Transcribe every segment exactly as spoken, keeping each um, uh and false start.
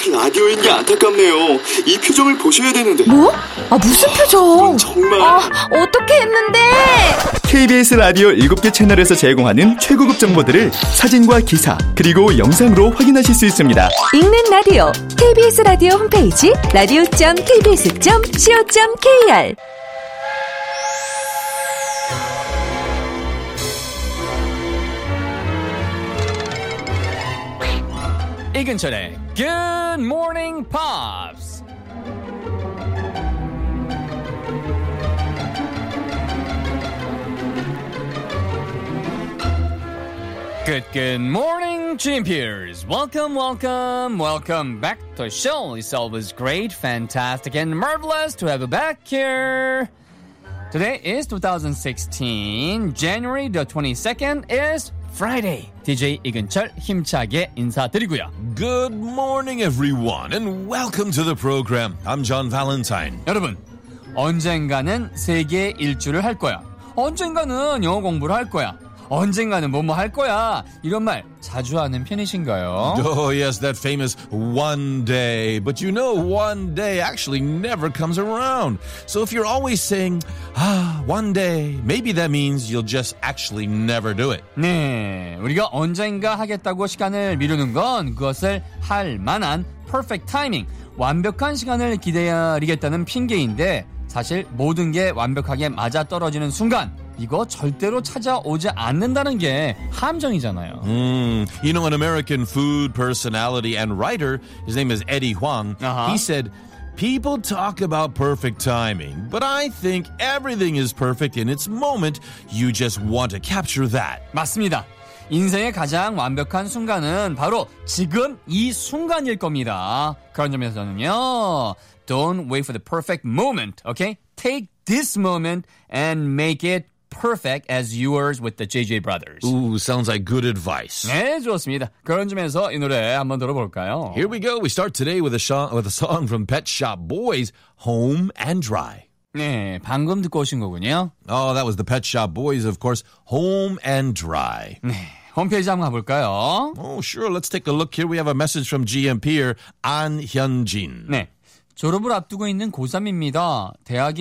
라디오인 게 안타깝네요. 이 표정을 보셔야 되는데. 뭐? 아, 무슨 표정? 정말. 아, 어떻게 했는데? 케이비에스 라디오 일곱 개 채널에서 제공하는 최고급 정보들을 사진과 기사, 그리고 영상으로 확인하실 수 있습니다. 읽는 라디오, 케이비에스 라디오 홈페이지 라디오 점 케이비에스 점 씨오 점 케이알. 이근철의 Good Morning Pops. Good, good morning, Dream Peers. Welcome, welcome, welcome back to the show. It's always great, fantastic, and marvelous to have you back here. Today is twenty sixteen. January the twenty-second is Friday. 디제이 이근철 힘차게 인사드리고요. Good morning, everyone, and welcome to the program. I'm John Valentine. 여러분, 언젠가는 세계 일주를 할 거야. 언젠가는 영어 공부를 할 거야. 언젠가는 뭐뭐 할 거야. 이런 말 자주 하는 편이신가요? Oh, yes, that famous one day. But you know, one day actually never comes around. So if you're always saying, ah, one day, maybe that means you'll just actually never do it. 네, 우리가 언젠가 하겠다고 시간을 미루는 건 그것을 할 만한 perfect timing, 완벽한 시간을 기다리겠다는 핑계인데 사실 모든 게 완벽하게 맞아떨어지는 순간 이거 절대로 찾아오지 않는다는 게 함정이잖아요. Mm. You know, an American food personality and writer, his name is Eddie Huang, uh-huh. he said, people talk about perfect timing, but I think everything is perfect in its moment. You just want to capture that. 맞습니다. 인생의 가장 완벽한 순간은 바로 지금 이 순간일 겁니다. 그런 점에서는요, don't wait for the perfect moment, okay? Take this moment and make it perfect as yours with the 제이제이 Brothers. Ooh, sounds like good advice. 네, 좋습니다. 그런 점에서 이 노래 한번 들어볼까요? Here we go. We start today with a, sh- with a song from Pet Shop Boys, Home and Dry. 네, 방금 듣고 오신 거군요. Oh, that was the Pet Shop Boys, of course, Home and Dry. 네, 홈페이지 한번 가볼까요? Oh, sure. Let's take a look here. We have a message from G M P'er An Hyun-jin. 네. 졸업을 앞두고 있는 고삼입니다. 대학에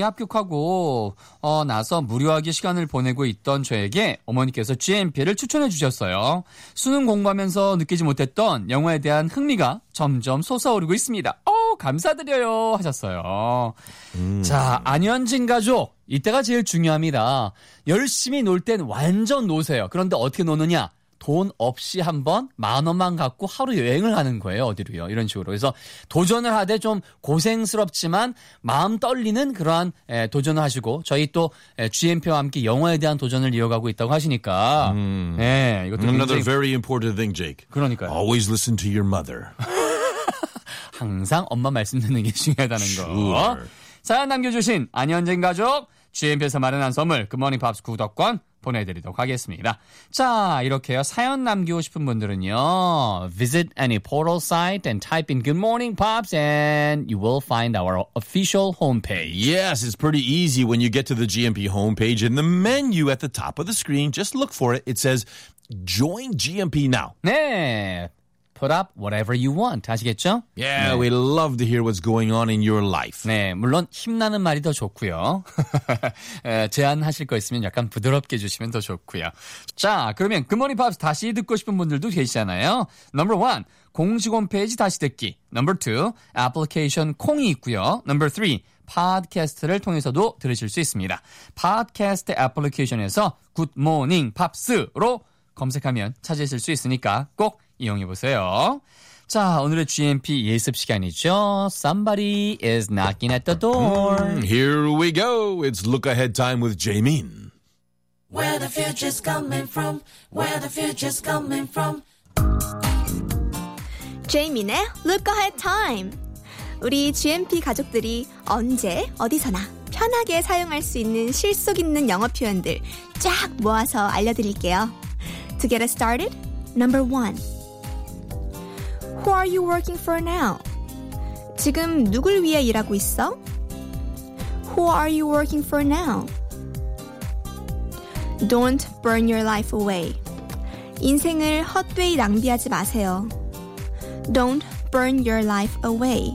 합격하고 어, 나서 무료하게 시간을 보내고 있던 저에게 어머니께서 지엠피를 추천해 주셨어요. 수능 공부하면서 느끼지 못했던 영어에 대한 흥미가 점점 솟아오르고 있습니다. 어, 감사드려요 하셨어요. 음. 자, 안현진 가족. 이때가 제일 중요합니다. 열심히 놀 땐 완전 노세요. 그런데 어떻게 노느냐? 돈 없이 한번 만 원만 갖고 하루 여행을 하는 거예요. 어디로요? 이런 식으로. 그래서 도전을 하되 좀 고생스럽지만 마음 떨리는 그러한 에, 도전을 하시고 저희 또 에, 지엠피와 함께 영어에 대한 도전을 이어가고 있다고 하시니까 음. 네, 이것도 Another 굉장히 very important thing, Jake. 그러니까요. Always listen to your mother. 항상 엄마 말씀 듣는 게 중요하다는 sure. 거. 사연 남겨주신 안현진 가족 지엠피에서 마련한 선물 굿모닝 팝스 구독권 보내드리도록 하겠습니다. 자, 이렇게요. 사연 남기고 싶은 분들은요. Visit any portal site and type in Good Morning Pops and you will find our official homepage. Yes, it's pretty easy when you get to the G M P homepage. In the menu at the top of the screen, just look for it. It says, Join G M P now. 네. Put up whatever you want. 아시겠죠? Yeah, 네. we love to hear what's going on in your life. 네, 물론 힘나는 말이 더 좋고요. 에, 제안하실 거 있으면 약간 부드럽게 주시면 더 좋고요. 자, 그러면 굿모닝 팝스 다시 듣고 싶은 분들도 계시잖아요. Number one, 공식 홈페이지 다시 듣기. Number two, 애플리케이션 콩이 있고요. Number three, 팟캐스트를 통해서도 들으실 수 있습니다. 팟캐스트 애플리케이션에서 굿모닝 팝스로 검색하면 찾으실 수 있으니까 꼭 이용해보세요. 자, 오늘의 지엠피 예습 시간이죠. Somebody is knocking at the door. Mm, here we go. It's look ahead time with Jaemin. Where the future's coming from, where the future's coming from. 제이민의 Look Ahead Time. 우리 지엠피 가족들이 언제 어디서나 편하게 사용할 수 있는 실속 있는 영어 표현들 쫙 모아서 알려드릴게요. To get us started, number one. Who are you working for now? 지금 누굴 위해 일하고 있어? Who are you working for now? Don't burn your life away. 인생을 헛되이 낭비하지 마세요. Don't burn your life away.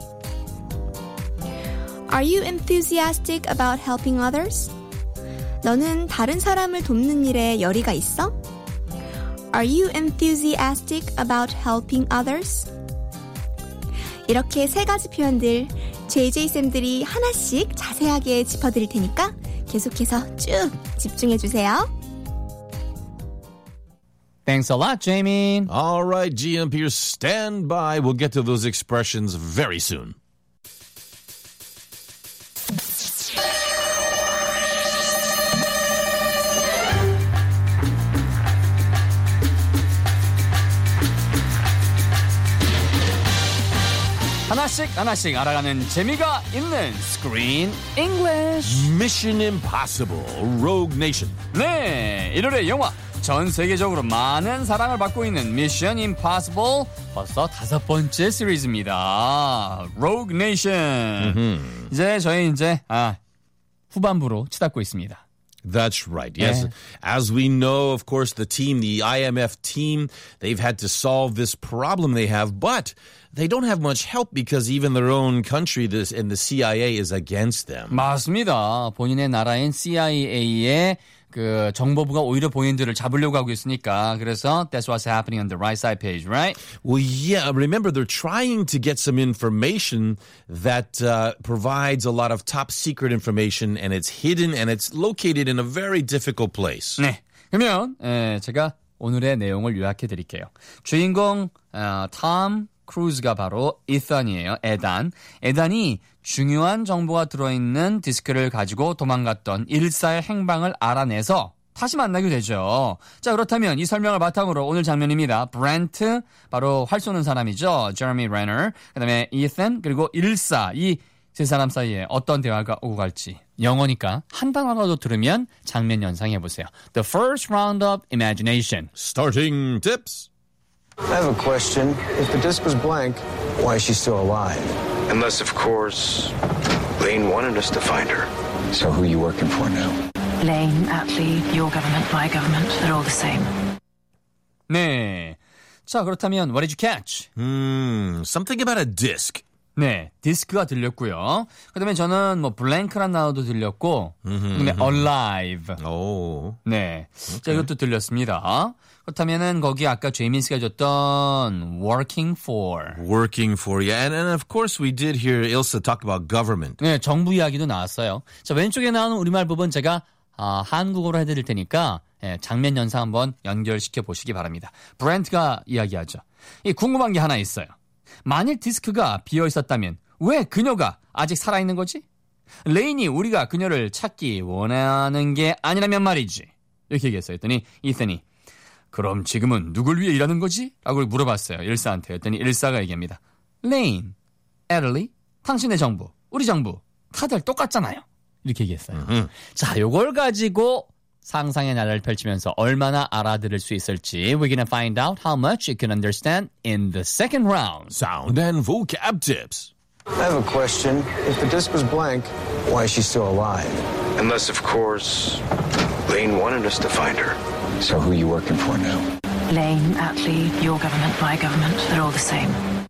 Are you enthusiastic about helping others? 너는 다른 사람을 돕는 일에 열의가 있어? Are you enthusiastic about helping others? 이렇게 세 가지 표현들 제이제이쌤들이 하나씩 자세하게 짚어드릴 테니까 계속해서 쭉 집중해주세요. Thanks a lot, Jamie. All right, G M Pers, stand by. We'll get to those expressions very soon. 하나씩 하나씩 알아가는 재미가 있는 Screen English. Mission Impossible, Rogue Nation. 네, 일월의 영화 전 세계적으로 많은 사랑을 받고 있는 Mission Impossible 벌써 다섯 번째 시리즈입니다. Rogue Nation. Mm-hmm. 이제 저희 이제 아, 후반부로 치닫고 있습니다. That's right. Yes. Yeah. As we know, of course, the team, the I M F team, they've had to solve this problem they have, but they don't have much help because even their own country this, and the C I A is against them. 맞습니다. 본인의 나라인 씨아이에이의 그 정보부가 오히려 본인들을 잡으려고 하고 있으니까 그래서 that's what's happening on the right side page, right? Well, yeah. Remember, they're trying to get some information that uh, provides a lot of top secret information, and it's hidden and it's located in a very difficult place. 네. 그러면 에, 제가 오늘의 내용을 요약해 드릴게요. 주인공 어, 톰 크루즈가 바로 이탄이에요. 에단. 에단이 중요한 정보가 들어있는 디스크를 가지고 도망갔던 일사의 행방을 알아내서 다시 만나게 되죠. 자, 그렇다면 이 설명을 바탕으로 오늘 장면입니다. 브렌트, 바로 활 쏘는 사람이죠. 제레미 레너, 그 다음에 이탄, 그리고 일사, 이 세 사람 사이에 어떤 대화가 오고 갈지. 영어니까 한 단어라도 들으면 장면 연상해보세요. The first round of imagination. Starting tips. I have a question. If the disc was blank, why is she still alive? Unless, of course, Lane wanted us to find her. So who are you working for now? Lane, Attlee, your government, my government, they're all the same. 네. 자, 그렇다면 what did you catch? Hmm, something about a disc. 네, 디스크가 들렸고요. 그다음에 저는 뭐 블랭크란 단어도 들렸고, 그다음에 alive. 오. 네, 자 이것도 들렸습니다. 그렇다면은 거기 아까 제이민스가 줬던 working for. Working for, yeah. And, and of course we did hear Ilsa talk about government. 네, 정부 이야기도 나왔어요. 자, 왼쪽에 나오는 우리말 부분 제가 아, 한국어로 해드릴 테니까 예, 장면 연상 한번 연결시켜 보시기 바랍니다. 브렌트가 이야기하죠. 이 궁금한 게 하나 있어요. 만일 디스크가 비어 있었다면 왜 그녀가 아직 살아있는 거지? 레인이 우리가 그녀를 찾기 원하는 게 아니라면 말이지. 이렇게 얘기했어요. 했더니 이탄이 그럼 지금은 누굴 위해 일하는 거지? 라고 물어봤어요. 일사한테. 했더니 일사가 얘기합니다. 레인, 애들리, 당신의 정부, 우리 정부 다들 똑같잖아요. 이렇게 얘기했어요. 음. 자, 요걸 가지고 상상의 나라를 펼치면서 얼마나 알아들을 수 있을지 we're gonna find out how much you can understand in the second round. Sound and vocab tips. I have a question. If the disc was blank, why is she still alive? Unless, of course, Lane wanted us to find her. So who are you working for now? Lane, Attlee, your government, my government, they're all the same.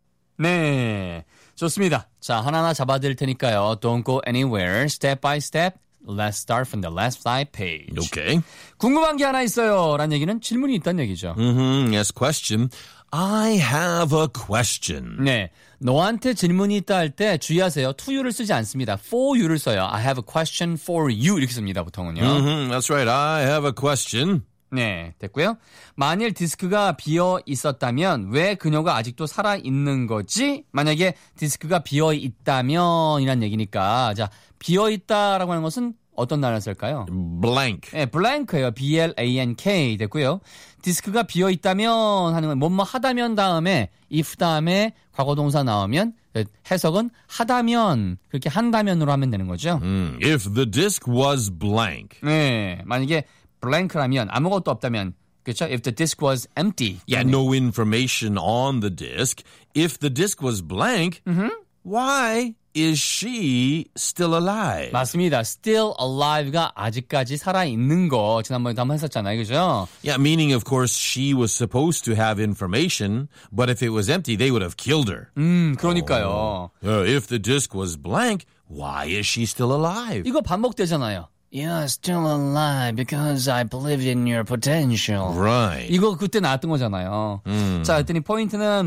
네, 좋습니다. 자, 하나하나 잡아드릴 테니까요. Don't go anywhere. Step by step. Let's start from the left side page. Okay. 궁금한 게 하나 있어요. 라는 얘기는 질문이 있다는 얘기죠. Mm-hmm. Yes, question. I have a question. 네, 너한테 질문이 있다 할 때 주의하세요. to you를 쓰지 않습니다. for you를 써요. I have a question for you 이렇게 씁니다. 보통은요. Mm-hmm. That's right. I have a question. 네, 됐고요. 만일 디스크가 비어 있었다면 왜 그녀가 아직도 살아 있는 거지? 만약에 디스크가 비어 있다면 이란 얘기니까 자, 비어 있다라고 하는 것은 어떤 단어를 쓸까요? Blank. 네, blank예요. B L A N K 됐고요. 디스크가 비어 있다면 하는 건 뭐뭐 하다면 다음에 if 다음에 과거 동사 나오면 해석은 하다면 그렇게 한다면으로 하면 되는 거죠. Mm. If the disc was blank. 네, 만약에 blank라면 아무것도 없다면 그렇죠? If the disk was empty. Yeah, no information on the disc. If the disc was blank, Mm-hmm. why is she still alive? 맞습니다. Still alive가 아직까지 살아있는 거 지난번에도 한번 했었잖아요. 그죠? Yeah, meaning of course she was supposed to have information, but if it was empty, they would have killed her. 음, 그러니까요. Uh, if the disc was blank, why is she still alive? 이거 반복되잖아요. You're still alive because I believed in your potential. Right. 이거 그때 나왔던 거잖아요. 음. 자, 그랬더니 포인트는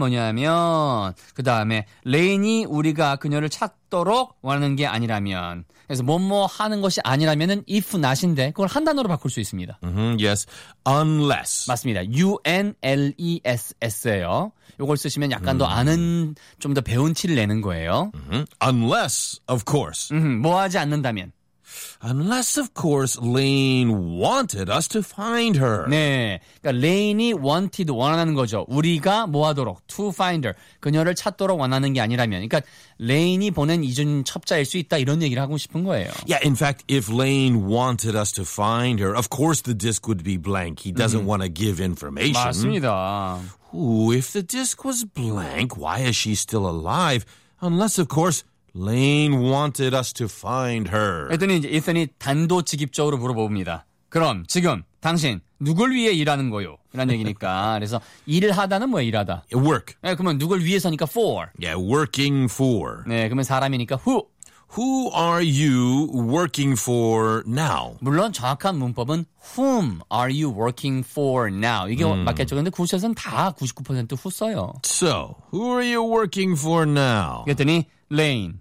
뭐냐면 그 다음에 레인이 우리가 그녀를 찾도록 원하는 게 아니라면 그래서 뭐뭐 하는 것이 아니라면은 if not인데 그걸 한 단어로 바꿀 수 있습니다. Mm-hmm, yes. Unless. 맞습니다. U N L E S S예요. 이걸 쓰시면 약간 음. 더 아는 좀 더 배운 티를 내는 거예요. Mm-hmm. Unless, of course. 음, 뭐 하지 않는다면. Unless, of course, Lane wanted us to find her. 네, 그러니까 레인이 wanted 원하는 거죠. 우리가 뭐 하도록 to find her 그녀를 찾도록 원하는 게 아니라면, 그러니까 레인이 보낸 이중 첩자일 수 있다 이런 얘기를 하고 싶은 거예요. Yeah, in fact, if Lane wanted us to find her, of course the disc would be blank. He doesn't mm-hmm. want to give information. 맞습니다. Ooh, if the disc was blank, why is she still alive? Unless, of course. Lane wanted us to find her. 그랬더니 이제 이선이 단도직입적으로 물어봅니다. 그럼 지금 당신 누굴 위해 일하는 거요? 이런 얘기니까. 그래서 일을 하다는 뭐예요? 일하다. Work. 네, 그러면 누굴 위해서니까 for. Yeah, working for. 네, 그러면 사람이니까 who. Who are you working for now? 물론 정확한 문법은 whom are you working for now? 이게 음. 맞겠죠. 근데 구시에서는 다 구십구 퍼센트 who 써요. So, who are you working for now? 그랬더니 Lane.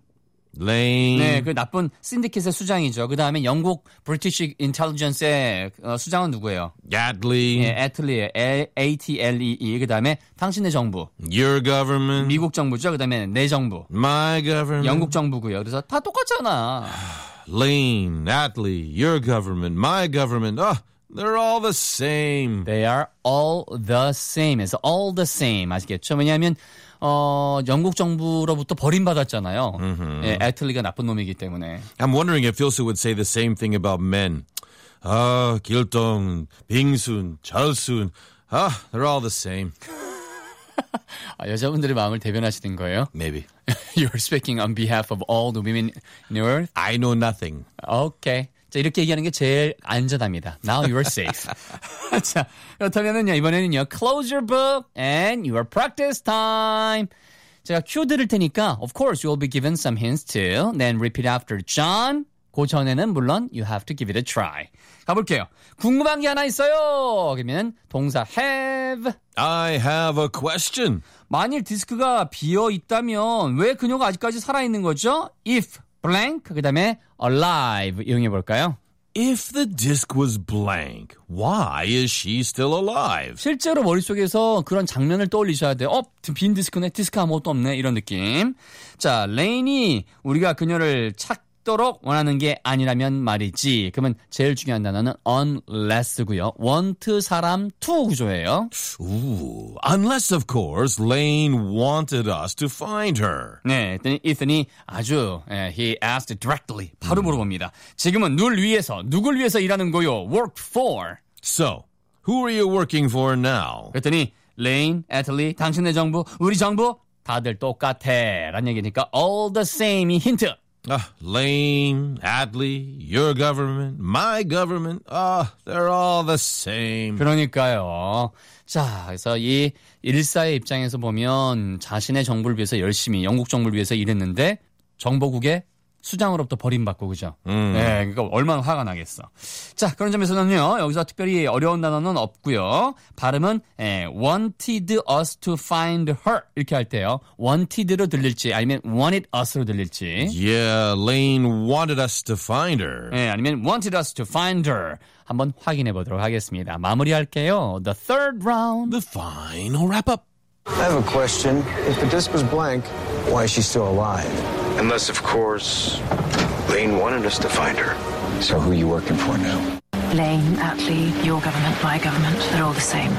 Lane. 네, 그 나쁜 신디킷의 수장이죠. 그 다음에 영국 British Intelligence의 수장은 누구예요? Attlee. 네, 애틀리에 A T L E E. 그 다음에 당신의 정부. Your government. 미국 정부죠. 그 다음에 내 정부. My government. 영국 정부고요. 그래서 다 똑같잖아. Lane, Attlee, your government, my government. Oh, they're all the same. They are all the same. 그래서 all the same. 아시겠죠? 왜냐하면 어, 영국 정부로부터 버림받았잖아요. Mm-hmm. 예, 애틀리가 나쁜 놈이기 때문에. I'm wondering if Philsa would say the same thing about men. 아, 길동, 빙순, 절순. 아, they're all the same. 아, 여자분들의 마음을 대변하시는 거예요? Maybe. You're speaking on behalf of all the women in the earth? I know nothing. Okay. 자, 이렇게 얘기하는 게 제일 안전합니다. Now you're safe. 자, 그렇다면은요, 이번에는요, close your book and your practice time. 제가 큐 들을 테니까, of course, you will be given some hints too. Then repeat after John. 그 전에는 물론, you have to give it a try. 가볼게요. 궁금한 게 하나 있어요. 그러면 동사 have. I have a question. 만일 디스크가 비어 있다면 왜 그녀가 아직까지 살아있는 거죠? If blank, 그 다음에 alive 이용해 볼까요? If the disc was blank, why is she still alive? 실제로 머릿속에서 그런 장면을 떠올리셔야 돼요. 어, 빈 디스크네, 디스크 아무것도 없네, 이런 느낌. 자, 레인이 우리가 그녀를 찾도록 원하는 게 아니라면 말이지. 그러면 제일 중요한 단어는 unless고요. want 사람 to 구조예요. Ooh, unless of course Lane wanted us to find her. 네, 이더니 아주 예, he asked directly 바로 음. 물어봅니다. 지금은 누굴 위해서 누굴 위해서 일하는 거요? Work for. So, who are you working for now? 그랬더니 Lane, Attlee, 당신의 정부, 우리 정부 다들 똑같아 라는 얘기니까 all the same 이 힌트. Uh, Lane, Attlee, your government, my government, ah, uh, they're all the same. 그러니까요. 자, 그래서 이 일사의 입장에서 보면 자신의 정부를 위해서 열심히 영국 정부를 위해서 일했는데 정보국의 수장으로부터 버림받고 그죠? 음. 네, 그러니까 얼마나 화가 나겠어. 자, 그런 점에서는요. 여기서 특별히 어려운 단어는 없고요. 발음은 예, wanted us to find her 이렇게 할 때요. wanted로 들릴지 아니면 wanted us로 들릴지. Yeah, Lane wanted us to find her. 예, 아니면 wanted us to find her. 한번 확인해 보도록 하겠습니다. 마무리할게요. The third round. The final wrap-up. I have a question. If the disc was blank, why is she still alive? Unless, of course, Lane wanted us to find her. So who are you working for now? Lane, Attlee, your government, my government, they're all the same.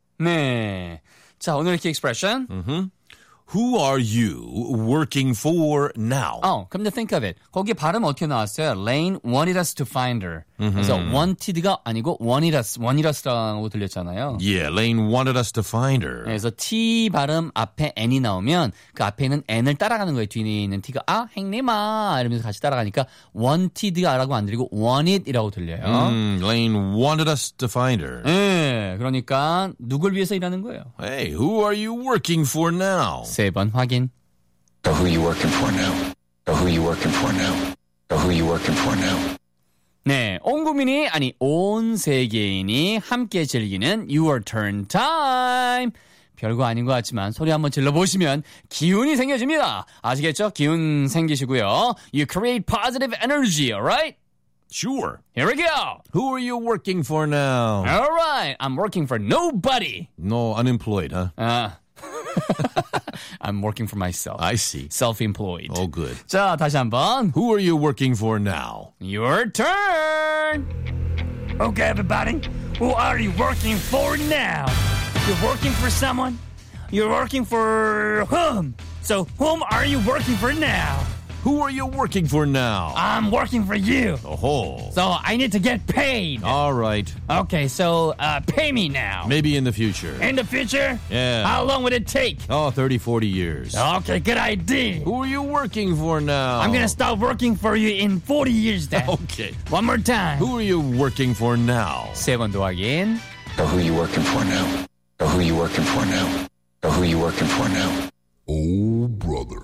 네. 자, 오늘의 키 expression. Mm-hmm. Who are you working for now? Oh, come to think of it. 거기 발음 어떻게 나왔어요? Lane wanted us to find her. 그래서 wanted가 아니고 wanted us, wanted us라고 들렸잖아요. Yeah, Lane wanted us to find her. 그래서 T 발음 앞에 N이 나오면 그 앞에 있는 N을 따라가는 거예요. 뒤에 있는 T가 아, 행님아 이러면서 같이 따라가니까 wanted라고 안 들리고 wanted이라고 들려요. Mm, Lane wanted us to find her. 네, 그러니까 누굴 위해서 일하는 거예요? Hey, who are you working for now? 세 번 확인. So who you working for now? So who you working for now? So who you working for now? 네, 온 국민이 아니 온 세계인이 함께 즐기는 Your Turn Time. 별거 아닌 것 같지만 소리 한번 질러보시면 기운이 생겨집니다. 아시겠죠? 기운 생기시고요. You create positive energy, alright? Sure. Here we go. Who are you working for now? Alright, I'm working for nobody. No, unemployed, huh? 아, I'm working for myself. I see. Self-employed. Oh, good. 자, 다시 한번. Who are you working for now? Your turn. Okay, everybody. Who are you working for now? You're working for someone? You're working for whom? So, whom are you working for now? Who are you working for now? I'm working for you. Oh. So, I need to get paid. All right. Okay, so uh, pay me now. Maybe in the future. In the future? Yeah. How long would it take? Oh, thirty, forty years. Okay, good idea. Who are you working for now? I'm gonna start working for you in forty years then. Okay. One more time. Who are you working for now? 세 번 더 확인. So who you working for now? So who you working for now? So who you working for now? Oh, brother.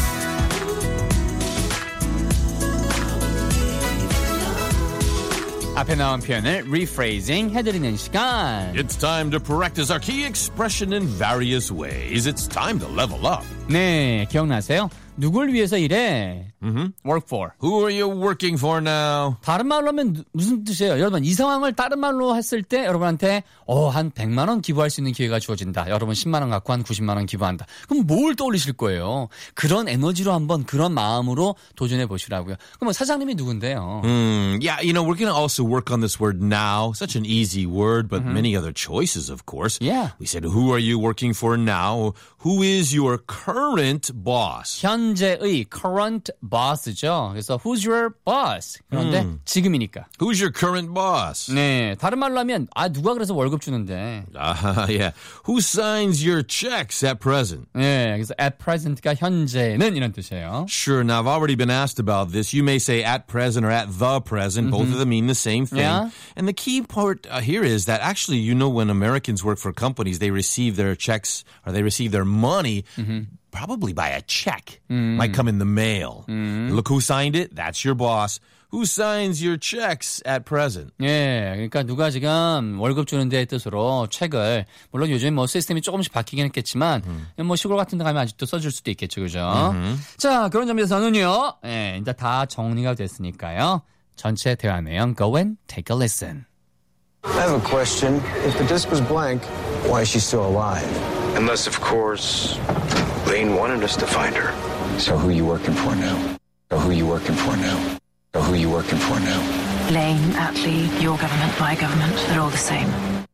앞에 나온 표현을 rephrasing 해드리는 시간. It's time to practice our key expression in various ways. It's time to level up. 네, 기억나세요? 누굴 위해서 일해? Mm-hmm. Work for. Who are you working for now? 다른 말로 하면 무슨 뜻이에요? 여러분, 이 상황을 다른 말로 했을 때 여러분한테 어, 한 백만 원 기부할 수 있는 기회가 주어진다. 여러분 십만 원 갖고 한 구십만 원 기부한다. 그럼 뭘 떠올리실 거예요? 그런 에너지로 한번 그런 마음으로 도전해 보시라고요. 그럼 사장님이 누군데요? Mm, yeah, you know, we're going to also work on this word now. Such an easy word, but mm-hmm. many other choices, of course. Yeah. We said, who are you working for now? Who is your current boss? 현재의 current boss죠. 그래서 who's your boss? 그런데 음. 지금이니까. Who's your current boss? 네, 다른 말로 하면 아 누가 그래서 월급 주는데. Ah, uh, yeah. Who signs your checks at present? 네, 그래서 at present가 현재는 이런 뜻이에요. Sure. Now I've already been asked about this. You may say at present or at the present. Mm-hmm. Both of them mean the same thing. Yeah. And the key part uh, here is that actually, you know, when Americans work for companies, they receive their checks or they receive their money. Mm-hmm. Probably by a check. Mm. Might come in the mail. Mm. Look who signed it. That's your boss. Who signs your checks at present? 예, 그러니까 누가 지금 월급 주는 데의 뜻으로 책을 물론 요즘 뭐 시스템이 조금씩 바뀌긴 했겠지만 음. 뭐 시골 같은 데 가면 아직도 써줄 수도 있겠죠, 그죠? Mm-hmm. 자, 그런 점에서는요. 예, 이제 다 정리가 됐으니까요. 전체 대화 내용 go and take a listen. I have a question. If the disc was blank, why is she still alive? Unless, of course, Lane wanted us to find her. So who you working for now? So who you working for now? So who you working for now? Lane, Attlee, your government, my government, they're all the same.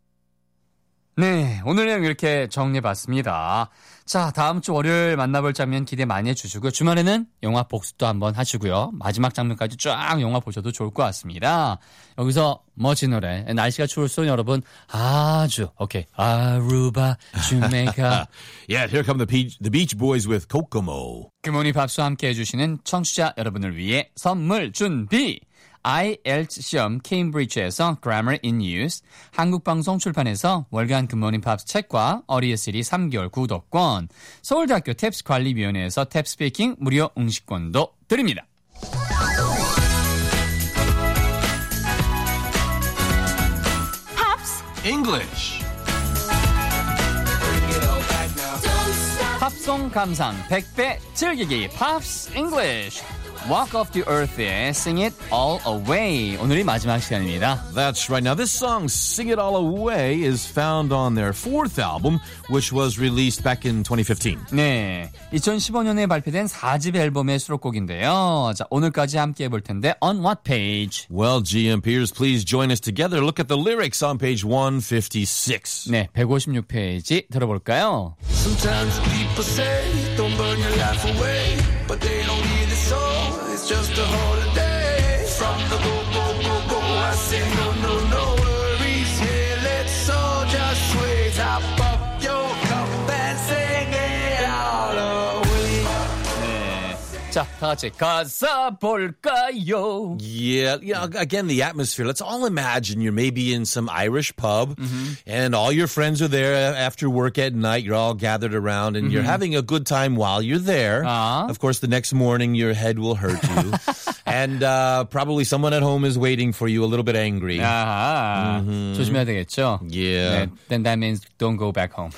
네, 오늘 내용 이렇게 정리해봤습니다. 자, 다음 주 월요일 만나볼 장면 기대 많이 해주시고요. 주말에는 영화 복습도 한번 하시고요. 마지막 장면까지 쫙 영화 보셔도 좋을 것 같습니다. 여기서 멋진 노래, 날씨가 추울수록 여러분 아주 오케이 아루바 주메이카 Yeah, here come the Beach, the Beach Boys with Kokomo. 굿모닝 팝스와 함께 해주시는 청취자 여러분을 위해 선물 준비! 아이엘츠 시험 케임브리지에서 Grammar in Use, 한국방송 출판에서 월간 굿모닝 팝스 책과 어리에스리 삼 개월 구독권, 서울대학교 탭스 관리위원회에서 탭스피킹 무료 응시권도 드립니다. 팝스 English. 팝송 감상 백 배 즐기기 팝스 잉글리쉬 Walk Off the Earth의 Sing It All Away 오늘이 마지막 시간입니다. That's right. Now this song Sing It All Away is found on their fourth album which was released back in twenty fifteen. 네, 이천십오 년에 발표된 사 집 앨범의 수록곡인데요. 자, 오늘까지 함께 해볼 텐데 On what page? Well, GMPers, please join us together. Look at the lyrics on page one fifty-six. 네, 백오십육 페이지 들어볼까요? Sometimes people say don't burn your life away but they don't hear the song. It's just a holiday from the go, go, go, go. I say no, no, no worries. Here, let's all just sway. Top up your cup and sing it all away. 자, 다 같이 가사 볼까요? Yeah, yeah. Again, the atmosphere. Let's all imagine you're maybe in some Irish pub, mm-hmm. and all your friends are there after work at night. You're all gathered around, and mm-hmm. you're having a good time while you're there. Uh-huh. Of course, the next morning your head will hurt you, and uh, probably someone at home is waiting for you, a little bit angry. 아하, mm-hmm. 조심해야 되겠죠? Yeah. 네, then that means don't go back home.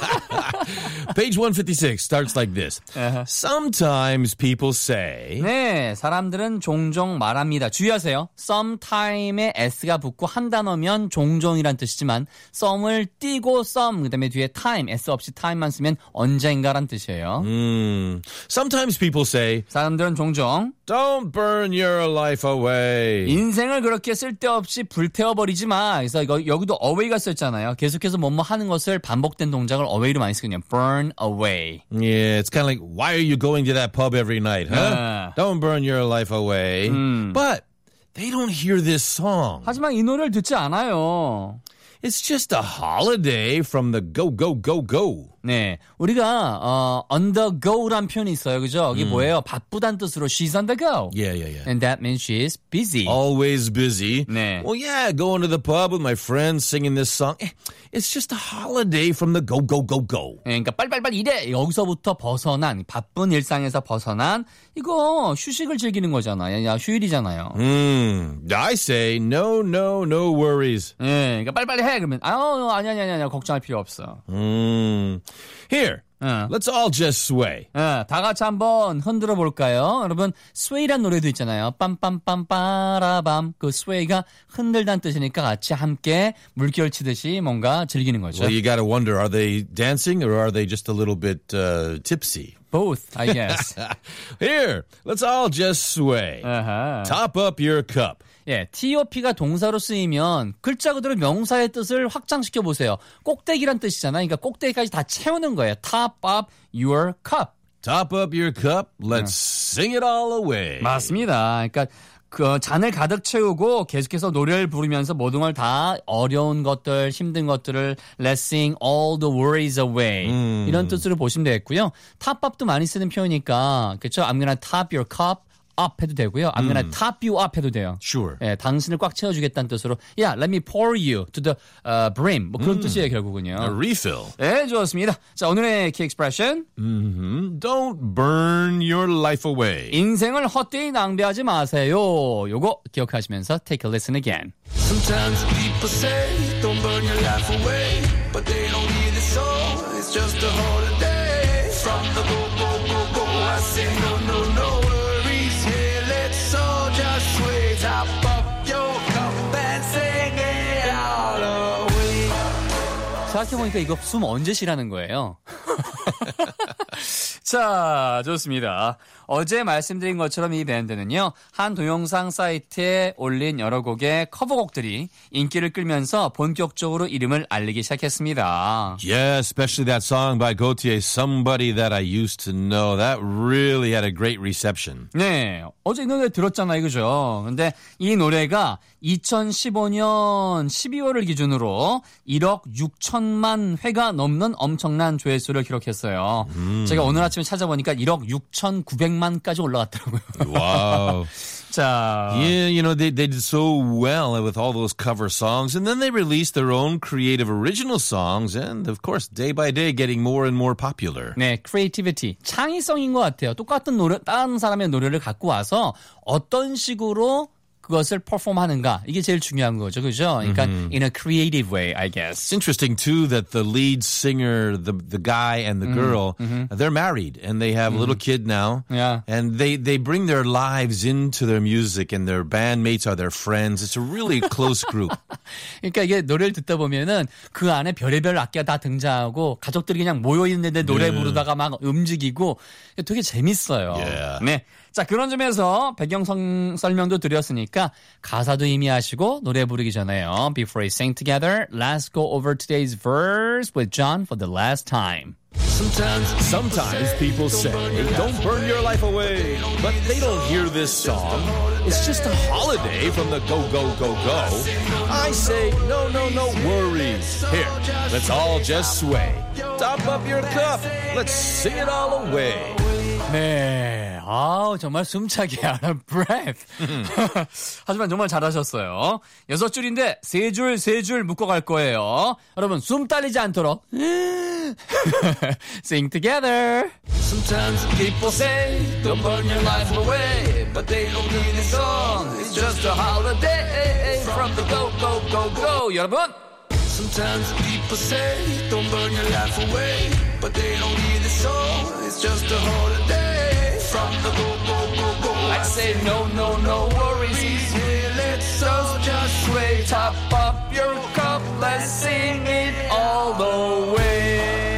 Page one fifty-six starts like this. Uh-huh. Sometimes people say. 네, 사람들은 종종 말합니다. 주의하세요. sometime에 s가 붙고 한 단어면 종종이란 뜻이지만 some을 띄고 some 그다음에 뒤에 time, s 없이 time만 쓰면 언젠가란 뜻이에요. Mm. Sometimes people say. 사람들은 종종 Don't burn your life away. 인생을 그렇게 쓸데없이 불태워버리지 마. 그래서 이거 여기도 away가 썼잖아요. 계속해서 뭐뭐 하는 것을 반복된 동작을 away로 많이 쓰거든요. burn away. Yeah, it's kind of like, why are you going to that pub every night, huh? Uh. Don't burn your life away. 음. But they don't hear this song. 하지만 이 노래를 듣지 않아요. It's just a holiday from the go, go, go, go. 네, 우리가 어, on the go란 표현이 있어요, 그죠? 이게 음. 뭐예요? 바쁘단 뜻으로 she's on the go. Yeah, yeah, yeah. And that means she is busy. Always busy. 네. Well, yeah, going to the pub with my friends singing this song. It's just a holiday from the go, go, go, go. 네, 그러니까 빨리빨리 일해. 여기서부터 벗어난, 바쁜 일상에서 벗어난 이거 휴식을 즐기는 거잖아요. 야, 휴일이잖아요. 음, I say no, no, no worries. 네, 그러니까 빨리빨리 해. 그러면 아유, 아니 아니 아니 아니 걱정할 필요 없어. 음. Here, 어. let's all just sway. 어, 다 같이 한번 흔들어 볼까요? 여러분, sway란 노래도 있잖아요. 빰빰빰빠라밤. 그 sway가 흔들다는 뜻이니까 같이 함께 물결 치듯이 뭔가 즐기는 거죠. Well, you gotta wonder, are they dancing or are they just a little bit uh, tipsy? Both, I guess. Here, let's all just sway. Uh-huh. Top up your cup. 예, 티오피가 동사로 쓰이면 글자 그대로 명사의 뜻을 확장시켜 보세요. 꼭대기란 뜻이잖아요. 그러니까 꼭대기까지 다 채우는 거예요. Top up your cup. Top up your cup. Let's sing it all away. 맞습니다. 그러니까 그 잔을 가득 채우고 계속해서 노래를 부르면서 모든 걸 다 어려운 것들, 힘든 것들을 Let's sing all the worries away. 음. 이런 뜻으로 보시면 되겠고요. top up도 많이 쓰는 표현이니까 그렇죠. I'm gonna top your cup. up 해도 되고요. I'm gonna 음. top you up 해도 돼요. Sure. 예, 당신을 꽉 채워주겠다는 뜻으로 Yeah, let me pour you to the uh, brim. 뭐 그런 음. 뜻이에요, 결국은요. A refill. 네, 좋습니다. 자, 오늘의 key expression. Mm-hmm. Don't burn your life away. 인생을 헛되이 낭비하지 마세요. 요거 기억하시면서 take a listen again. Sometimes people say don't burn your life away, but they don't hear the song. It's just a holiday. From the go, go, go, go, I say no, no, no. Top up your cup and sing it all away. 생각해보니까 이거 숨 언제 쉬라는 거예요? 자, 좋습니다. 어제 말씀드린 것처럼 이 밴드는요, 한 동영상 사이트에 올린 여러 곡의 커버곡들이 인기를 끌면서 본격적으로 이름을 알리기 시작했습니다. Yeah, especially that song by Gautier, Somebody That I Used to Know. That really had a great reception. 네, 어제 이 노래 들었잖아요, 그죠? 근데 이 노래가 이천십오 년 십이월을 기준으로 일억 육천만 회가 넘는 엄청난 조회수를 기록했어요. 음. 제가 오늘 아침에 찾아보니까 일억 육천구백만까지 올라갔더라고요. Wow. 자, yeah, you know, they, they did so well with all those cover songs, and then they released their own creative original songs, and of course, day by day, getting more and more popular. 네, creativity, 창의성인 것 같아요. 똑같은 노래, 다른 사람의 노래를 갖고 와서 어떤 식으로 그것을 퍼폼하는가 이게 제일 중요한 거죠, 그죠? 그러니까 mm-hmm. in a creative way, I guess. It's interesting too that the lead singer, the the guy and the girl, mm-hmm. they're married and they have mm-hmm. a little kid now. Yeah, and they they bring their lives into their music and their bandmates are their friends. It's a really close group. 그러니까 이게 노래를 듣다 보면은 그 안에 별의별 악기가 다 등장하고 가족들이 그냥 모여 있는데 노래 yeah. 부르다가 막 움직이고 되게 재밌어요. Yeah. 네. 자, 그런 점에서 배경 성, 설명도 드렸으니까 가사도 이미 아시고 노래 부르기 전에요. Before we sing together, let's go over today's verse with John for the last time. Sometimes people say, don't burn your life away, but they don't hear this song. It's just a holiday from the go, go, go, go. I say, no, no, no worries. Here, let's all just sway. Top up your cup. Let's sing it all away. 네, 아 정말 숨차게 하는 breath. 하지만 정말 잘하셨어요. 여섯 줄인데 세 줄 세 줄 묶어갈 거예요. 여러분 숨 딸리지 않도록 sing together. Sometimes people say don't burn your life away, but they don't mean this song. It's just a holiday from the go, go, go, go. 여러분. Sometimes people say don't burn your life away, but they don't need the song. It's just a holiday from the go, go, go, go. I say no, no, no worries. Here, let's all just sway. Top up your cup, let's sing it all the way.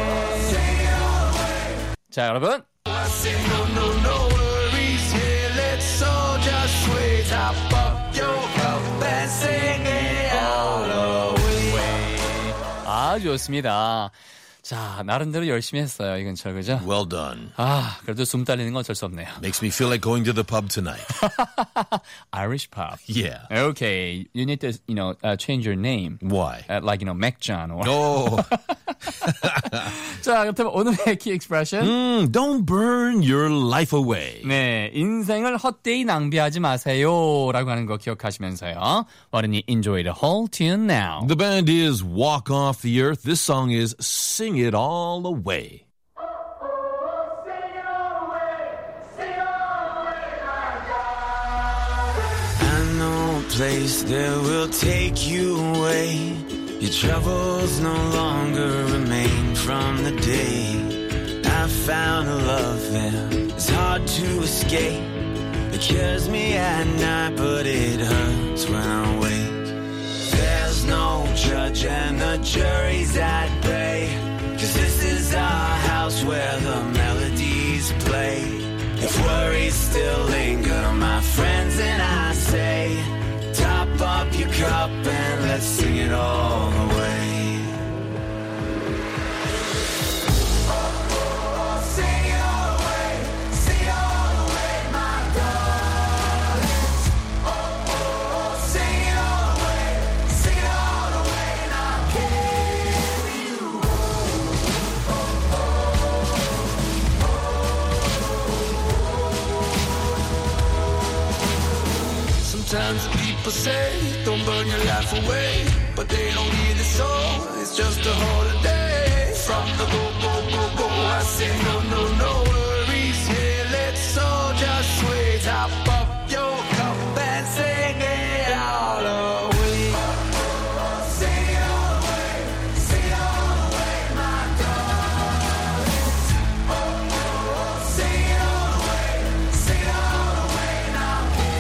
자, 여러분. I say no, no, no worries. Here, let's all just sway. Top up your cup and sing it all the way. 아, 좋습니다. 자, 나름대로 열심히 했어요, 이근철, 그죠? Well done. 아, 그래도 숨 딸리는 건 어쩔 수 없네요. Makes me feel like going to the pub tonight. Irish pub. Yeah. Okay, you need to, you know, uh, change your name. Why? Uh, like, you know, Macjohn or. Oh. 자, 그렇다면 오늘의 key expression. Mm, don't burn your life away. 네, 인생을 헛되이 낭비하지 마세요. 라고 하는 거 기억하시면서요. Why don't you enjoy the whole tune now? The band is Walk Off the Earth. This song is Sing It All Away. I know a place that will take you away. Your troubles no longer remain from the day I found a love there. It's hard to escape. It kills me at night, but it hurts when I wake. There's no judge and the jury's at bay, 'cause this is our house where the melodies play. If worries still linger, my friends and I say, top up your cup and let's sing it all the way. Sometimes people say don't burn your life away, but they don't need the song. It's just a holiday from the go, go, go, go. I say no, no, no worries. Here, let's all just sway. Top up your cup and sing it all away. Sing it all away, sing it all away, my darling. Oh, oh, sing it all away, sing it all away now.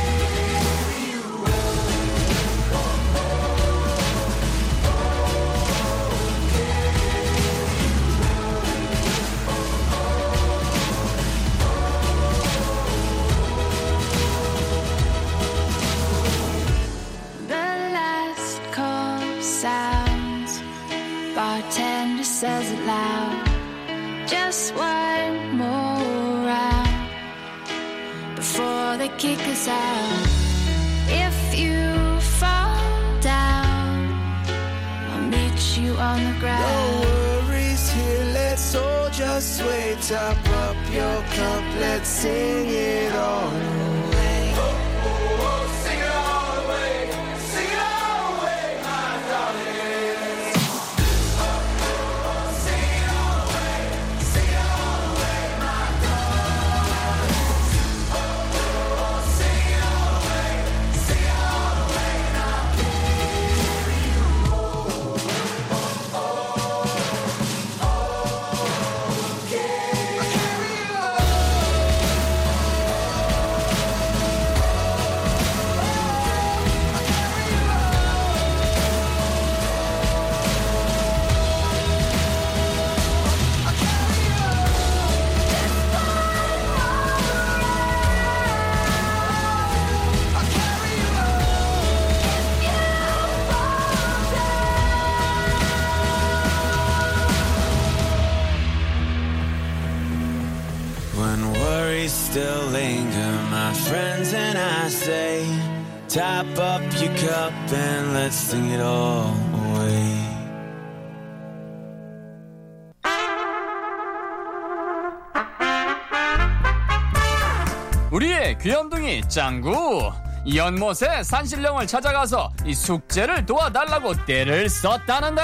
Bartender says it loud. Just one more round before they kick us out. If you fall down, I'll meet you on the ground. No worries here, let's all just sway. Top up your cup, let's sing it all away. Oh, oh, oh, sing it all away, sing it all away, my darling. memories still linger, my friends and I say, top up your cup and let's sing it all away. 우리의 귀염둥이 짱구 연못에 산신령을 찾아가서 이 숙제를 도와달라고 떼를 썼다는데?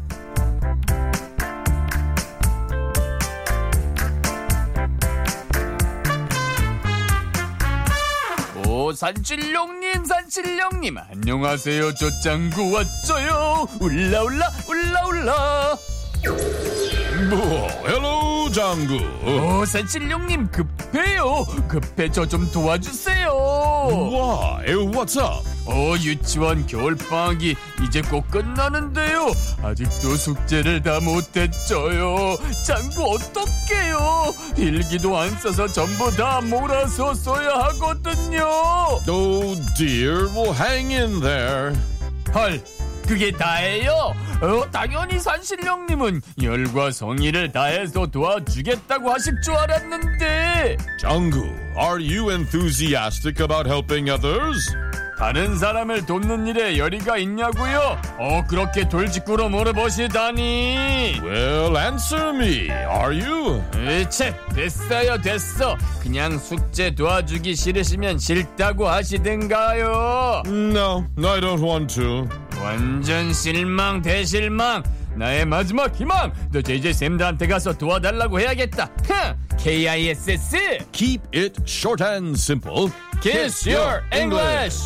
오 산신령님 산신령님 안녕하세요. 저 짱구 왔어요. 울라울라 울라울라. 뭐, 헬로 장구. 오 산신령님 급해요. 급해 저 좀 도와주세요. Why? What's up? 어 유치원 겨울방학이 이제 곧 끝나는데요. 아직도 숙제를 다 못했어요. 짱구 어떡해요. 일기도 안 써서 전부 다 몰아서 써야 하거든요. Oh dear, well hang in there. 헐 그게 다예요? 어, 당연히 산신령님은 열과 성의를 다해서 도와주겠다고 하실 줄 알았는데. 장구, are you enthusiastic about helping others? 다른 사람을 돕는 일에 열의가 있냐고요? 어 그렇게 돌직구로 물어보시다니. Well, answer me. Are you? 으채 됐어요 됐어. 그냥 숙제 도와주기 싫으시면 싫다고 하시든가요. No, I don't want to. 완전 실망 대실망. 나의 마지막 희망. 너 제이제이 쌤들한테 가서 도와달라고 해야겠다. 케이 아이 에스 에스 Keep it short and simple. Kiss your English.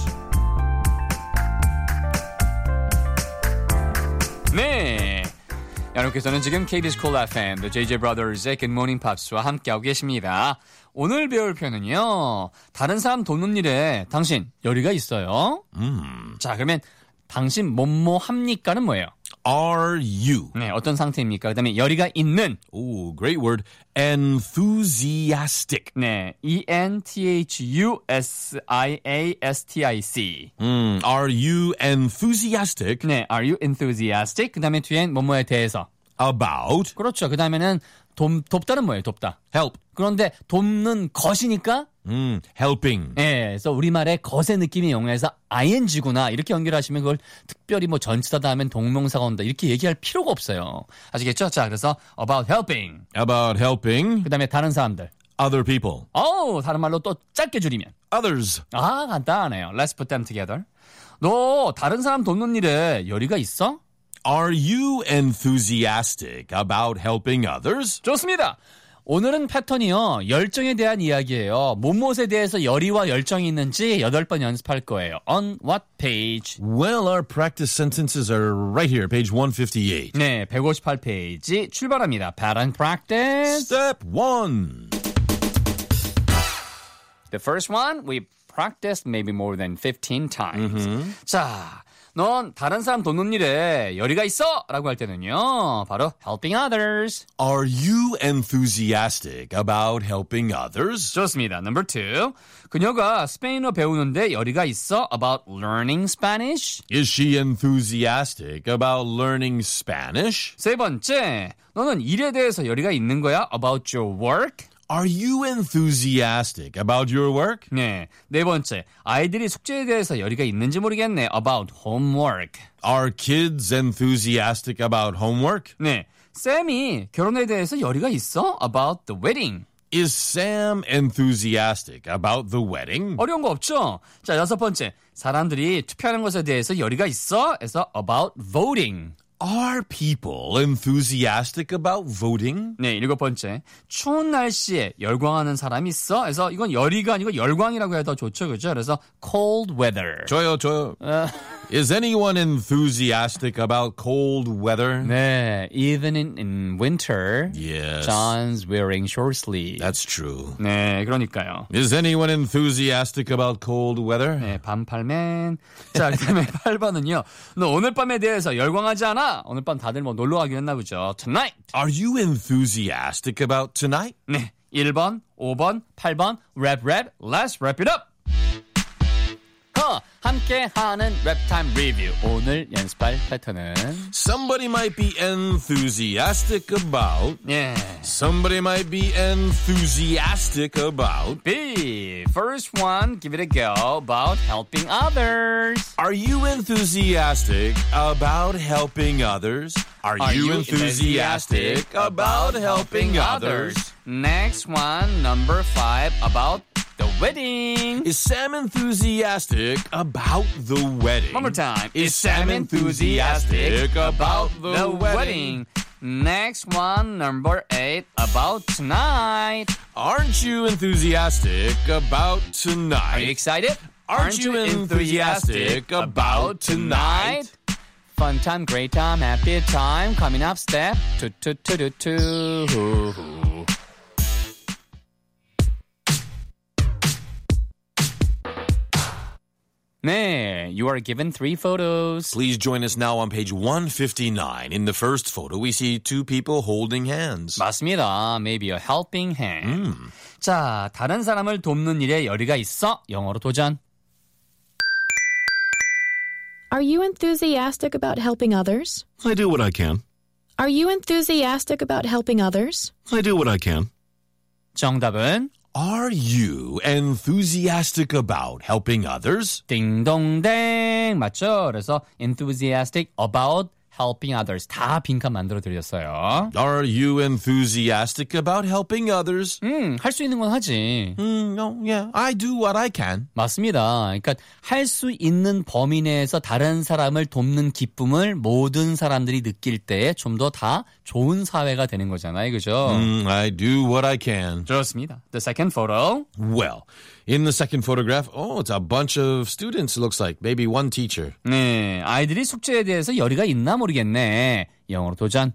네, 여러분께서는 지금 케이비에스 콜 에프엠 The 제이제이 Brothers의 Good Morning Pops와 함께하고 계십니다. 오늘 배울 표현은요, 다른 사람 돕는 일에 당신 열의가 있어요? 음. 자, 그러면 당신 뭐뭐 합니까는 뭐예요? Are you? 네, 어떤 상태입니까? 그 다음에 열의가 있는. Ooh, great word. Enthusiastic. 네, E N T H U S I A S T I C. 음, are you enthusiastic? 네, are you enthusiastic? 그 다음에 뒤엔 뭐뭐에 대해서. About? 그렇죠. 그 다음에는 돕, 돕다는 뭐예요? 돕다. Help. 그런데 돕는 것이니까 음, helping. 네, 그래서 우리말의 것의 느낌이 영어에서 아이엔지구나 이렇게 연결하시면 그걸 특별히 뭐 전치사다 하면 동명사가 온다 이렇게 얘기할 필요가 없어요. 아시겠죠? 자, 그래서 about helping. About helping. 그 다음에 다른 사람들. Other people. 어, 다른 말로 또 짧게 줄이면. Others. 아, 간단하네요. Let's put them together. 너 다른 사람 돕는 일에 열의가 있어? Are you enthusiastic about helping others? 좋습니다. 오늘은 패턴이요. 열정에 대한 이야기예요. 무엇에 대해서 열의와 열정이 있는지 여덟 번 연습할 거예요. On what page? Well, our practice sentences are right here, page one fifty-eight. 네, 백오십팔 페이지 출발합니다. Pattern practice. Step one. The first one, we practiced maybe more than fifteen times. Mm-hmm. 자, 넌 다른 사람 돕는 일에 열의가 있어? 라고 할 때는요. 바로 helping others. Are you enthusiastic about helping others? 좋습니다. Number two. 그녀가 스페인어 배우는데 열의가 있어? About learning Spanish. Is she enthusiastic about learning Spanish? 세 번째. 너는 일에 대해서 열의가 있는 거야? About your work. Are you enthusiastic about your work? 네. 네 번째. 아이들이 숙제에 대해서 열의가 있는지 모르겠네. About homework. Are kids enthusiastic about homework? 네. 쌤이 결혼에 대해서 열의가 있어? About the wedding. Is Sam enthusiastic about the wedding? 어려운 거 없죠? 자, 여섯 번째. 사람들이 투표하는 것에 대해서 열의가 있어? 에서 about voting. Are people enthusiastic about voting? 네, 일곱 번째. 추운 날씨에 열광하는 사람이 있어? 그래서 이건 열의가 아니고 열광이라고 해도 좋죠, 그죠? 그래서 cold weather. 저요, 저요. 어. Is anyone enthusiastic about cold weather? 네, even in, in winter, Yes. John's wearing short sleeve. That's true. 네, 그러니까요. Is anyone enthusiastic about cold weather? 네, 반팔맨. 자, 그 다음에 팔 번은요. 너 오늘 밤에 대해서 열광하지 않아? 오늘 밤 다들 뭐 놀러 가기로 했나 보죠. Tonight. Are you enthusiastic about tonight? 네, 일 번, 오 번, 팔 번, wrap, wrap, let's wrap it up. 지금부터 함께하는 랩타임 리뷰. 오늘 연습할 패턴은 Somebody might be enthusiastic about. Yeah. Somebody might be enthusiastic about. B. First one, give it a go about helping others. Are you enthusiastic about helping others? Are, Are you, you enthusiastic about helping others? Next one, number five, about the wedding. Is Sam enthusiastic about the wedding? One more time. Is Sam enthusiastic about the, the wedding? wedding? Next one, number eight, about tonight. Aren't you enthusiastic about tonight? Are you excited? Aren't you enthusiastic about tonight? Fun time, great time, happy time. Coming up, step two, two, two, two, two. 네, you are given three photos. Please join us now on page one fifty-nine. In the first photo, we see two people holding hands. 맞습니다. Maybe a helping hand. 음. 자, 다른 사람을 돕는 일에 열의가 있어. 영어로 도전. Are you enthusiastic about helping others? I do what I can. Are you enthusiastic about helping others? I do what I can. 정답은 Are you enthusiastic about helping others? 딩동댕 맞죠? 그래서 enthusiastic about helping others 다 빈칸 만들어 드렸어요. Are you enthusiastic about helping others? 음, 할 수 있는 건 하지. Mm, no, yeah, I do what I can. 맞습니다. 그러니까 할 수 있는 범위 내에서 다른 사람을 돕는 기쁨을 모든 사람들이 느낄 때 좀 더 다 좋은 사회가 되는 거잖아요. 그죠? Mm, I do what I can. 좋습니다. The second photo. Well, in the second photograph, oh, it's a bunch of students, it looks like. Maybe one teacher. 네, 아이들이 숙제에 대해서 열의가 있나 모르겠네. 영어로 도전.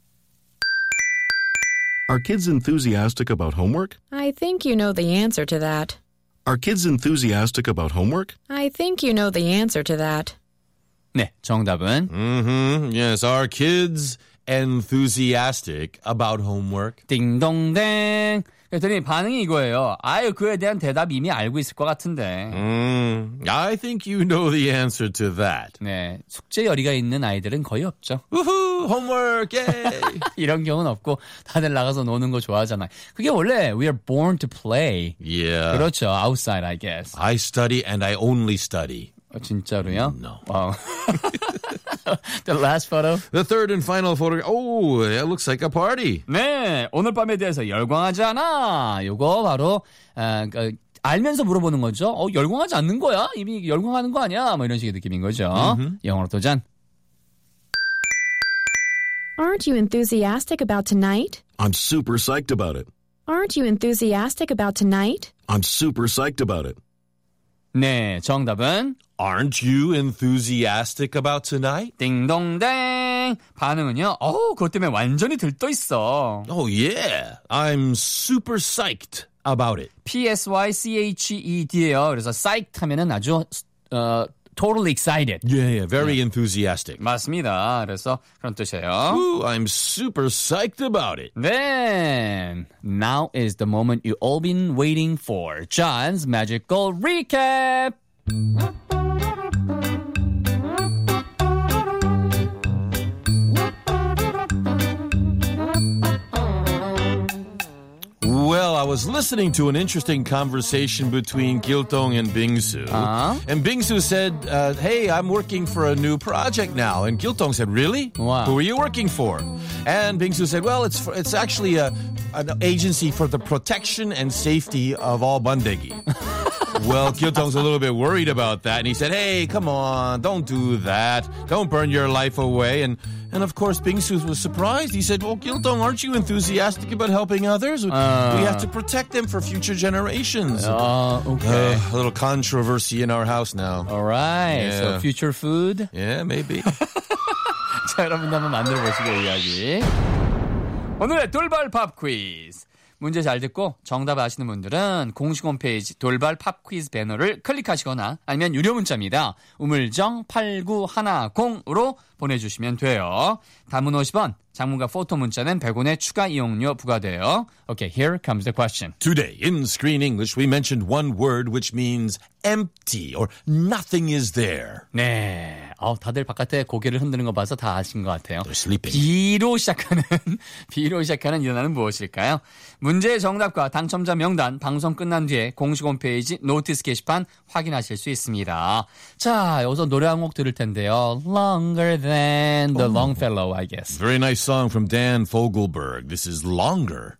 Are kids enthusiastic about homework? I think you know the answer to that. Are kids enthusiastic about homework? I think you know the answer to that. 네, 정답은 Mm-hmm. Yes, are kids enthusiastic about homework? 딩동댕. 그랬더니 반응이 이거예요. 아유, 그에 대한 대답 이미 알고 있을 것 같은데. Mm, I think you know the answer to that. 네, 숙제 열의가 있는 아이들은 거의 없죠. Woohoo! Homework! Yay! 이런 경우는 없고 다들 나가서 노는 거 좋아하잖아요. 그게 원래 we are born to play. Yeah. 그렇죠. Outside, I guess. I study and I only study. 어, 진짜로요? No. Wow. The last photo. The third and final photo. Oh, it looks like a party. 네, 오늘 밤에 대해서 열광하지 않아. 요거 바로 어, 그, 알면서 물어보는 거죠. 어, 열광하지 않는 거야? 이미 열광하는 거 아니야? 뭐 이런 식의 느낌인 거죠. Mm-hmm. 영어로 도전. Aren't you enthusiastic about tonight? I'm super psyched about it. Aren't you enthusiastic about tonight? I'm super psyched about it. 네, 정답은 Aren't you enthusiastic about tonight? 딩동댕. 반응은요. 어우, 그것 때문에 완전히 들떠 있어. Oh, yeah. I'm super psyched about it. P S Y C H E D예요. 그래서 psyched 하면은 아주 어, totally excited. Yeah, yeah. Very enthusiastic. 맞습니다. 그래서 그런 뜻이에요. Ooh, I'm super psyched about it. Then, now is the moment you all been waiting for. John's Magical Recap. Well, I was listening to an interesting conversation between Giltong and Bingsu. Uh-huh. And Bingsu said, uh, hey, I'm working for a new project now. And Giltong said, really? Wow. Who are you working for? And Bingsu said, well, it's for, it's actually a, an agency for the protection and safety of all bandegi. Well, Giltong's a little bit worried about that. And he said, hey, come on, don't do that. Don't burn your life away. And And of course, Bingsu was surprised. He said, well, Giltong, aren't you enthusiastic about helping others? Uh, we have to protect them for future generations. Uh, okay. Uh, a little controversy in our house now. All right. Yeah. So future food? Yeah, maybe. 자, 여러분도 한번 만들어 보시고 이야기. 오늘의 돌발 팝 퀴즈. 문제 잘 듣고 정답 아시는 분들은 공식 홈페이지 돌발 팝 퀴즈 배너를 클릭하시거나 아니면 유료 문자입니다. 우물정 팔구일공으로 보내주시면 돼요. 단문 오십 원, 장문과 포토 문자는 백 원의 추가 이용료 부과돼요. Okay, here comes the question. Today, in Screen English, we mentioned one word which means empty or nothing is there. 네, 어, 다들 바깥에 고개를 흔드는 거 봐서 다 아신 것 같아요. They're sleeping. B로 시작하는 B로 시작하는 이 단어는 무엇일까요? 문제의 정답과 당첨자 명단 방송 끝난 뒤에 공식 홈페이지 노티스 게시판 확인하실 수 있습니다. 자, 여기서 노래 한 곡 들을 텐데요. Longer than the Oh. Longfellow, I guess. Very nice song from Dan Fogelberg. This is Longer.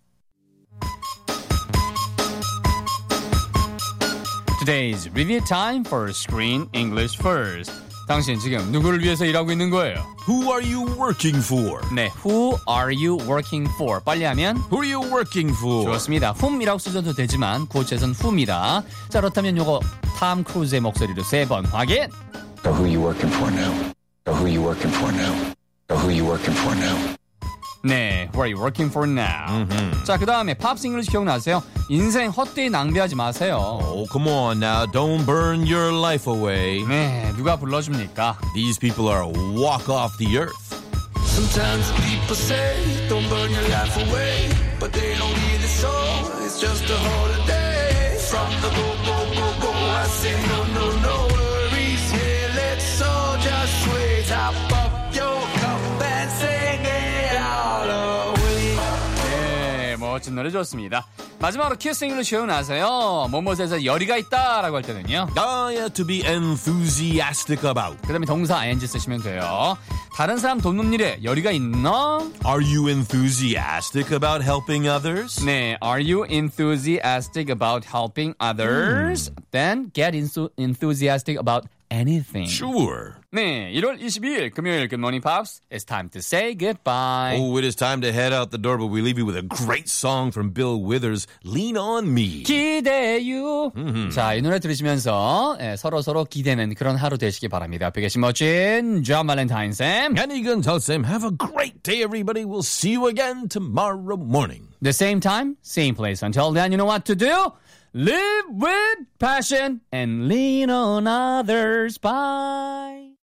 Today's review time for Screen English First. 당신 지금 누구를 위해서 일하고 있는 거예요? Who are you working for? 네, who are you working for? 빨리 하면 Who are you working for? 좋습니다. whom이라고 쓰셔도 되지만 구어체에서는 whom이다. 자, 그렇다면 요거 탐 크루즈의 목소리로 세 번 확인. So who you working for now? So who you working for now? So who you working for now? 네, who are you working for now? Mm-hmm. 자, 그 다음에 팝스 잉글리시 기억나세요? 인생 헛되이 낭비하지 마세요. Oh, come on now. Don't burn your life away. 네, 누가 불러줍니까? These people are a walk off the earth. Sometimes people say, don't burn your life away, but they don't need it so. It's just a holiday. From the go, go, go, go, I say no, no, no worries. Yeah, let's all just wait. Hop up your cup and sing it all away. 네, 멋진 노래 좋습니다. 마지막으로 키스 잉글리시 기억나세요? 뭐뭐에서 열의가 있다라고 할 때는요. Ah, yeah, to be enthusiastic about. 그 다음에 동사 ing 쓰시면 돼요. 다른 사람 돕는 일에 열의가 있나? Are you enthusiastic about helping others? 네, are you enthusiastic about helping others? Mm. Then get enthusiastic about anything. Sure. 네, 일월 이십이일 금요일 Good Morning Pops. It's time to say goodbye. Oh, it is time to head out the door, but we leave you with a great song from Bill Withers, Lean on Me. 기대유. Mm-hmm. 자, 이 노래 들으시면서 예, 서로 서로 기대는 그런 하루 되시기 바랍니다. 옆에 계신 멋진 존 발렌타인 쌤. And Egan tell Sam, have a great day, everybody. We'll see you again tomorrow morning. The same time, same place. Until then, you know what to do? Live with passion and lean on others. Bye.